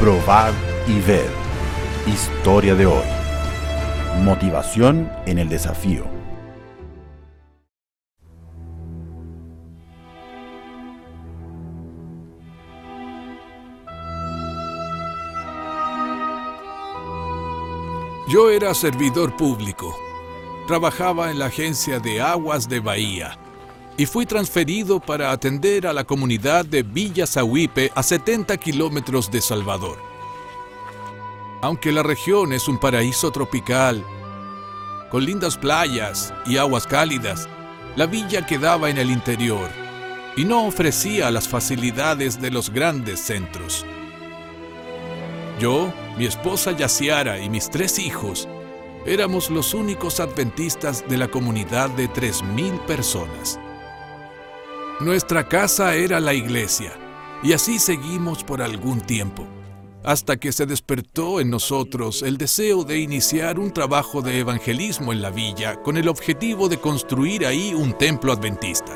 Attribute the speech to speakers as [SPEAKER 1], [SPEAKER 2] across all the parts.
[SPEAKER 1] Probad y ved. Historia de hoy. Motivación en el desafío.
[SPEAKER 2] Yo era servidor público. Trabajaba en la agencia de aguas de Bahía y fui transferido para atender a la comunidad de Villa Zahuipe a 70 kilómetros de Salvador. Aunque la región es un paraíso tropical, con lindas playas y aguas cálidas, la villa quedaba en el interior y no ofrecía las facilidades de los grandes centros. Yo, mi esposa Yaciara y mis 3 hijos éramos los únicos adventistas de la comunidad de 3,000 personas. Nuestra casa era la iglesia, y así seguimos por algún tiempo, hasta que se despertó en nosotros el deseo de iniciar un trabajo de evangelismo en la villa con el objetivo de construir ahí un templo adventista.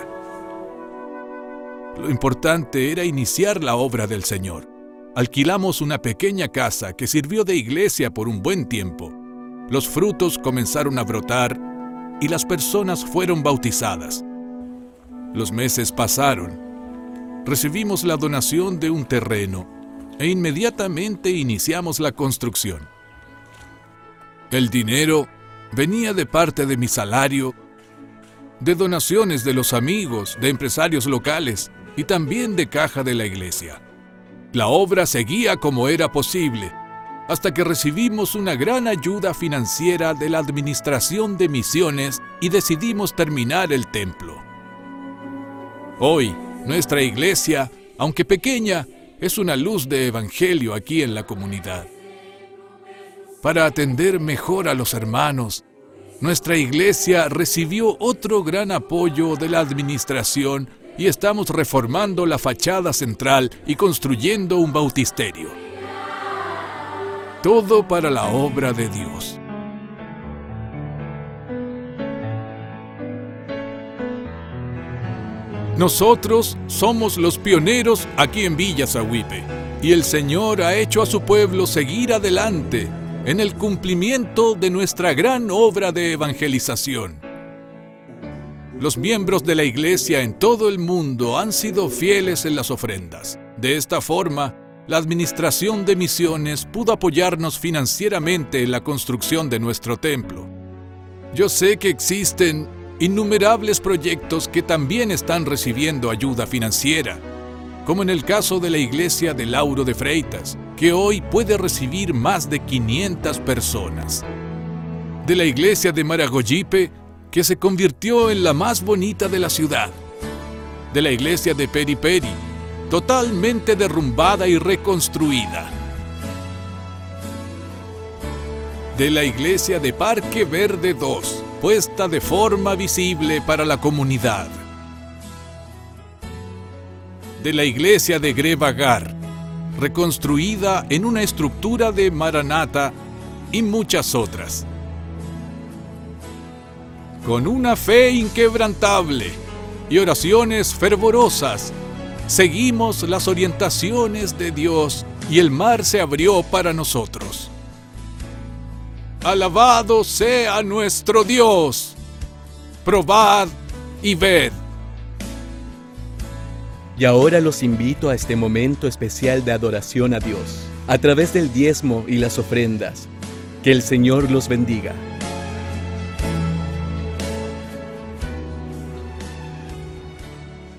[SPEAKER 2] Lo importante era iniciar la obra del Señor. Alquilamos una pequeña casa que sirvió de iglesia por un buen tiempo. Los frutos comenzaron a brotar y las personas fueron bautizadas. Los meses pasaron. Recibimos la donación de un terreno e inmediatamente iniciamos la construcción. El dinero venía de parte de mi salario, de donaciones de los amigos, de empresarios locales y también de caja de la iglesia. La obra seguía como era posible, hasta que recibimos una gran ayuda financiera de la Administración de Misiones y decidimos terminar el templo. Hoy, nuestra iglesia, aunque pequeña, es una luz de evangelio aquí en la comunidad. Para atender mejor a los hermanos, nuestra iglesia recibió otro gran apoyo de la administración y estamos reformando la fachada central y construyendo un bautisterio. Todo para la obra de Dios. Nosotros somos los pioneros aquí en Villa Zahuipe, y el Señor ha hecho a su pueblo seguir adelante en el cumplimiento de nuestra gran obra de evangelización. Los miembros de la iglesia en todo el mundo han sido fieles en las ofrendas. De esta forma, la Administración de Misiones pudo apoyarnos financieramente en la construcción de nuestro templo. Yo sé que existen innumerables proyectos que también están recibiendo ayuda financiera, como en el caso de la iglesia de Lauro de Freitas, que hoy puede recibir más de 500 personas. De la iglesia de Maragogipe, que se convirtió en la más bonita de la ciudad. De la iglesia de Periperi, totalmente derrumbada y reconstruida. De la iglesia de Parque Verde 2, puesta de forma visible para la comunidad. De la iglesia de Grevagar, reconstruida en una estructura de Maranata, y muchas otras. Con una fe inquebrantable y oraciones fervorosas, seguimos las orientaciones de Dios y el mar se abrió para nosotros. Alabado sea nuestro Dios. Probad y ved.
[SPEAKER 3] Y ahora los invito a este momento especial de adoración a Dios, a través del diezmo y las ofrendas. Que el Señor los bendiga.